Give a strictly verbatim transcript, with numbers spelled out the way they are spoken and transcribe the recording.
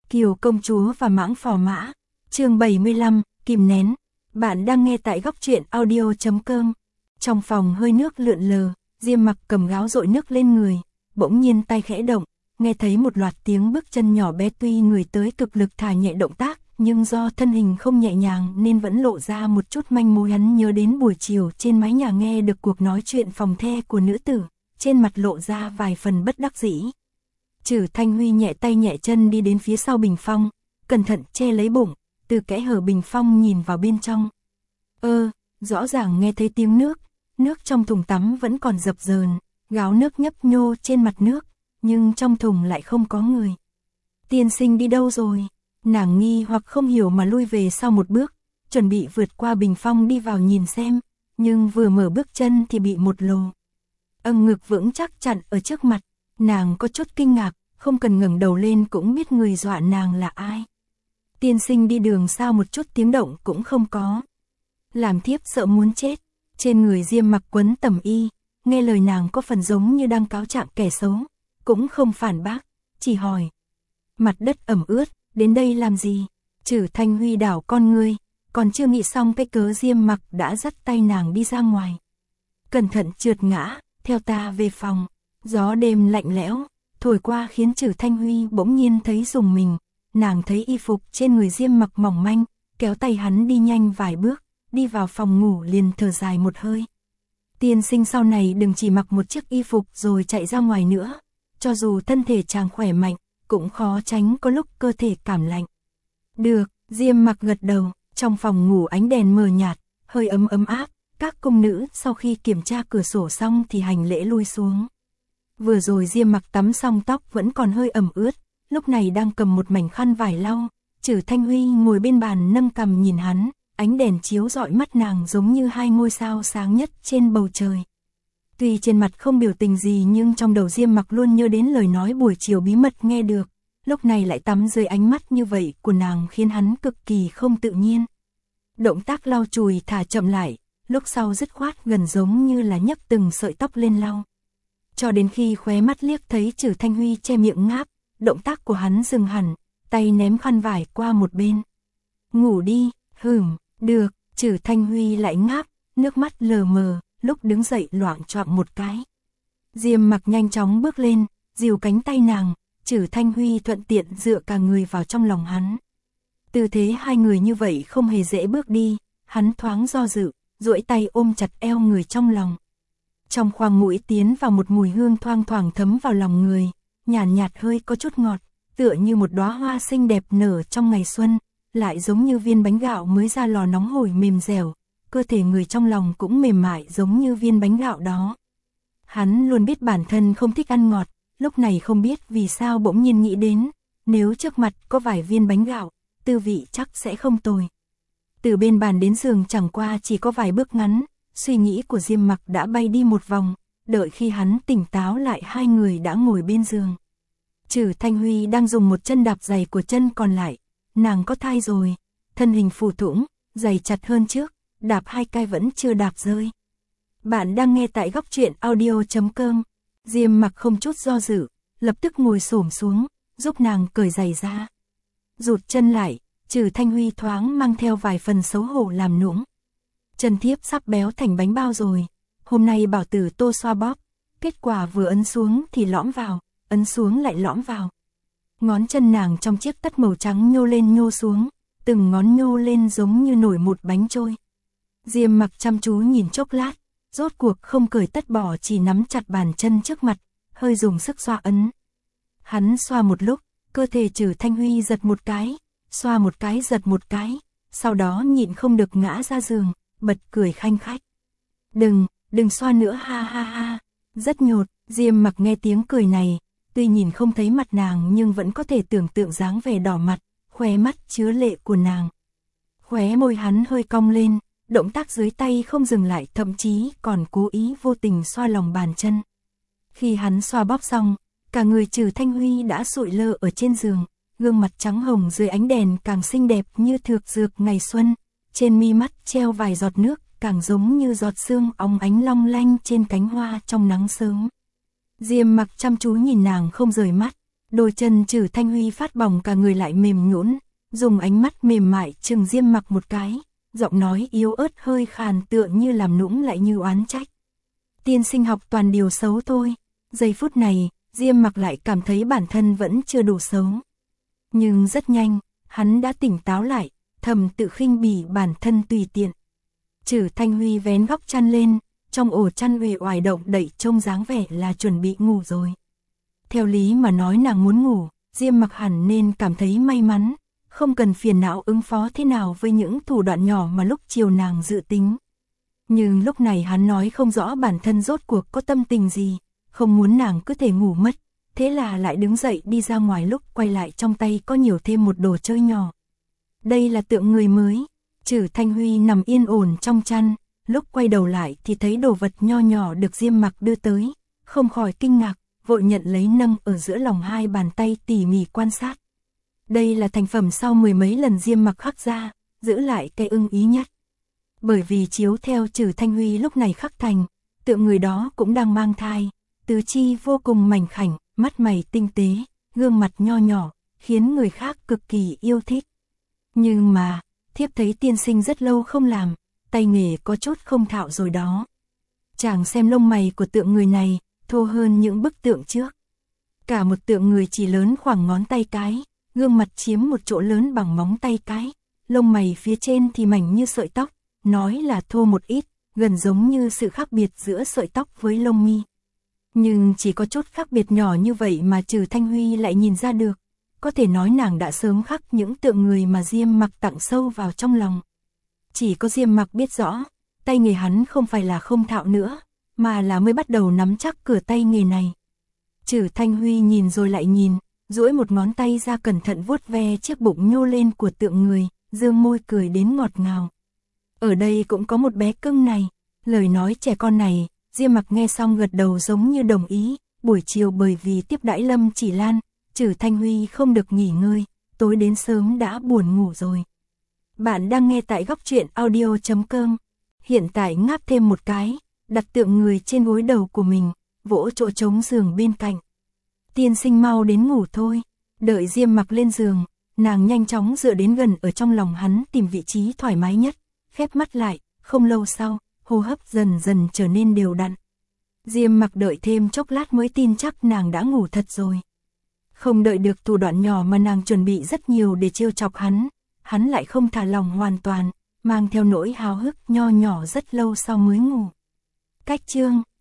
Kiều công chúa và mãng phò mã. Chương bảy mươi lăm, kìm nén. Bạn đang nghe tại góc truyện audio chấm com. Trong phòng hơi nước lượn lờ, Diêm Mặc cầm gáo dội nước lên người, bỗng nhiên tay khẽ động, nghe thấy một loạt tiếng bước chân nhỏ bé, tuy người tới cực lực thả nhẹ động tác, nhưng do thân hình không nhẹ nhàng nên vẫn lộ ra một chút manh mối. Hắn nhớ đến buổi chiều trên mái nhà nghe được cuộc nói chuyện phòng the của nữ tử, trên mặt lộ ra vài phần bất đắc dĩ. Trử Thanh Huy nhẹ tay nhẹ chân đi đến phía sau bình phong, cẩn thận che lấy bụng, từ kẽ hở bình phong nhìn vào bên trong. Ơ, rõ ràng nghe thấy tiếng nước, nước trong thùng tắm vẫn còn dập dờn, gáo nước nhấp nhô trên mặt nước, nhưng trong thùng lại không có người. Tiên sinh đi đâu rồi? Nàng nghi hoặc không hiểu mà lui về sau một bước, chuẩn bị vượt qua bình phong đi vào nhìn xem, nhưng vừa mở bước chân thì bị một lồ âng ngực vững chắc chặn ở trước mặt. Nàng có chút kinh ngạc, không cần ngẩng đầu lên cũng biết người dọa nàng là ai. Tiên sinh đi đường sao một chút tiếng động cũng không có. Làm thiếp sợ muốn chết. Trên người Diêm Mặc quấn tẩm y, nghe lời nàng có phần giống như đang cáo trạng kẻ xấu, cũng không phản bác, chỉ hỏi. Mặt đất ẩm ướt, đến đây làm gì? Trử Thanh Huy đảo con ngươi, còn chưa nghĩ xong cái cớ Diêm Mặc đã dắt tay nàng đi ra ngoài. Cẩn thận trượt ngã, theo ta về phòng. Gió đêm lạnh lẽo, thổi qua khiến Trử Thanh Huy bỗng nhiên thấy rùng mình. Nàng thấy y phục trên người Diêm Mặc mỏng manh, kéo tay hắn đi nhanh vài bước, đi vào phòng ngủ liền thở dài một hơi. Tiên sinh sau này đừng chỉ mặc một chiếc y phục rồi chạy ra ngoài nữa, cho dù thân thể chàng khỏe mạnh, cũng khó tránh có lúc cơ thể cảm lạnh. Được, Diêm Mặc gật đầu, trong phòng ngủ ánh đèn mờ nhạt, hơi ấm ấm áp, các cung nữ sau khi kiểm tra cửa sổ xong thì hành lễ lui xuống. Vừa rồi Diêm Mặc tắm xong tóc vẫn còn hơi ẩm ướt, lúc này đang cầm một mảnh khăn vải lau. Trử Thanh Huy ngồi bên bàn nâng cằm nhìn hắn, ánh đèn chiếu rọi mắt nàng giống như hai ngôi sao sáng nhất trên bầu trời. Tuy trên mặt không biểu tình gì nhưng trong đầu Diêm Mặc luôn nhớ đến lời nói buổi chiều bí mật nghe được, lúc này lại tắm dưới ánh mắt như vậy của nàng khiến hắn cực kỳ không tự nhiên. Động tác lau chùi thả chậm lại, lúc sau dứt khoát gần giống như là nhấc từng sợi tóc lên lau. Cho đến khi khóe mắt liếc thấy Trử Thanh Huy che miệng ngáp, động tác của hắn dừng hẳn, tay ném khăn vải qua một bên. Ngủ đi, hửm, được. Trử Thanh Huy lại ngáp, nước mắt lờ mờ, lúc đứng dậy loạng choạng một cái. Diêm Mặc nhanh chóng bước lên, dìu cánh tay nàng, Trử Thanh Huy thuận tiện dựa cả người vào trong lòng hắn. Tư thế hai người như vậy không hề dễ bước đi, hắn thoáng do dự, duỗi tay ôm chặt eo người trong lòng. Trong khoang mũi tiến vào một mùi hương thoang thoảng thấm vào lòng người, nhàn nhạt, nhạt hơi có chút ngọt, tựa như một đóa hoa xinh đẹp nở trong ngày xuân, lại giống như viên bánh gạo mới ra lò nóng hổi mềm dẻo, cơ thể người trong lòng cũng mềm mại giống như viên bánh gạo đó. Hắn luôn biết bản thân không thích ăn ngọt, lúc này không biết vì sao bỗng nhiên nghĩ đến, nếu trước mặt có vài viên bánh gạo, tư vị chắc sẽ không tồi. Từ bên bàn đến giường chẳng qua chỉ có vài bước ngắn, suy nghĩ của Diêm Mặc đã bay đi một vòng, đợi khi hắn tỉnh táo lại hai người đã ngồi bên giường. Trử Thanh Huy đang dùng một chân đạp giày của chân còn lại, nàng có thai rồi, thân hình phù thủng, giày chặt hơn trước, đạp hai cái vẫn chưa đạp rơi. Bạn đang nghe tại góc truyện audio chấm com. Diêm Mặc không chút do dự, lập tức ngồi xổm xuống, giúp nàng cởi giày ra. Rụt chân lại, Trử Thanh Huy thoáng mang theo vài phần xấu hổ làm nũng. Chân thiếp sắp béo thành bánh bao rồi, hôm nay bảo tử Tô xoa bóp, kết quả vừa ấn xuống thì lõm vào, ấn xuống lại lõm vào. Ngón chân nàng trong chiếc tất màu trắng nhô lên nhô xuống, từng ngón nhô lên giống như nổi một bánh trôi. Diêm Mặc chăm chú nhìn chốc lát, rốt cuộc không cởi tất bỏ, chỉ nắm chặt bàn chân trước mặt, hơi dùng sức xoa ấn. Hắn xoa một lúc, cơ thể Trử Thanh Huy giật một cái, xoa một cái giật một cái, sau đó nhịn không được ngã ra giường, bật cười khanh khách. Đừng, đừng xoa nữa, ha ha ha, rất nhột. Diêm Mặc nghe tiếng cười này, tuy nhìn không thấy mặt nàng nhưng vẫn có thể tưởng tượng dáng vẻ đỏ mặt, khóe mắt chứa lệ của nàng. Khóe môi hắn hơi cong lên, động tác dưới tay không dừng lại, thậm chí còn cố ý vô tình xoa lòng bàn chân. Khi hắn xoa bóp xong, cả người Trử Thanh Huy đã sụi lơ ở trên giường, gương mặt trắng hồng dưới ánh đèn càng xinh đẹp như thược dược ngày xuân, trên mi mắt treo vài giọt nước, càng giống như giọt sương óng ánh long lanh trên cánh hoa trong nắng sớm. Diêm Mặc chăm chú nhìn nàng không rời mắt, Đôi chân Trử Thanh Huy phát bỏng, cả người lại mềm nhũn, dùng ánh mắt mềm mại chừng Diêm Mặc một cái, giọng nói yếu ớt hơi khàn tựa như làm nũng lại như oán trách. Tiên sinh học toàn điều xấu thôi. Giây phút này, Diêm Mặc lại cảm thấy bản thân vẫn chưa đủ xấu. Nhưng rất nhanh, hắn đã tỉnh táo lại, thầm tự khinh bỉ bản thân tùy tiện. Trử Thanh Huy vén góc chăn lên, trong ổ chăn uể oải động đậy trông dáng vẻ là chuẩn bị ngủ rồi. Theo lý mà nói nàng muốn ngủ, Diêm Mặc hẳn nên cảm thấy may mắn, không cần phiền não ứng phó thế nào với những thủ đoạn nhỏ mà lúc chiều nàng dự tính. Nhưng lúc này hắn nói không rõ bản thân rốt cuộc có tâm tình gì, không muốn nàng cứ thể ngủ mất, thế là lại đứng dậy đi ra ngoài, lúc quay lại trong tay có nhiều thêm một đồ chơi nhỏ. Đây là tượng người mới. Trử Thanh Huy nằm yên ổn trong chăn, lúc quay đầu lại thì thấy đồ vật nho nhỏ được Diêm Mặc đưa tới, không khỏi kinh ngạc, vội nhận lấy nâng ở giữa lòng hai bàn tay tỉ mỉ quan sát. Đây là thành phẩm sau mười mấy lần Diêm Mặc khắc ra, giữ lại cái ưng ý nhất. Bởi vì chiếu theo Trử Thanh Huy lúc này khắc thành, tượng người đó cũng đang mang thai, tứ chi vô cùng mảnh khảnh, mắt mày tinh tế, gương mặt nho nhỏ, khiến người khác cực kỳ yêu thích. Nhưng mà, thiếp thấy tiên sinh rất lâu không làm, tay nghề có chút không thạo rồi đó. Chàng xem lông mày của tượng người này, thô hơn những bức tượng trước. Cả một tượng người chỉ lớn khoảng ngón tay cái, gương mặt chiếm một chỗ lớn bằng móng tay cái, lông mày phía trên thì mảnh như sợi tóc, nói là thô một ít, gần giống như sự khác biệt giữa sợi tóc với lông mi. Nhưng chỉ có chút khác biệt nhỏ như vậy mà Trử Thanh Huy lại nhìn ra được, có thể nói nàng đã sớm khắc những tượng người mà Diêm Mặc tặng sâu vào trong lòng. Chỉ có Diêm Mặc biết rõ, tay nghề hắn không phải là không thạo nữa, mà là mới bắt đầu nắm chắc cửa tay nghề này. Trử Thanh Huy nhìn rồi lại nhìn, duỗi một ngón tay ra cẩn thận vuốt ve chiếc bụng nhô lên của tượng người, dương môi cười đến ngọt ngào. Ở đây cũng có một bé cưng này. Lời nói trẻ con này, Diêm Mặc nghe xong gật đầu giống như đồng ý. Buổi chiều bởi vì tiếp đãi Lâm Chỉ Lan, Trử Thanh Huy không được nghỉ ngơi, tối đến sớm đã buồn ngủ rồi. Bạn đang nghe tại góc truyện audio chấm com. Hiện tại ngáp thêm một cái, đặt tượng người trên gối đầu của mình, vỗ chỗ trống giường bên cạnh. Tiên sinh mau đến ngủ thôi. Đợi Diêm Mặc lên giường, nàng nhanh chóng dựa đến gần ở trong lòng hắn, tìm vị trí thoải mái nhất, khép mắt lại. Không lâu sau, hô hấp dần dần trở nên đều đặn. Diêm Mặc đợi thêm chốc lát mới tin chắc nàng đã ngủ thật rồi. Không đợi được thủ đoạn nhỏ mà nàng chuẩn bị rất nhiều để trêu chọc hắn, hắn lại không thả lòng hoàn toàn, mang theo nỗi háo hức nho nhỏ rất lâu sau mới ngủ. Cách chương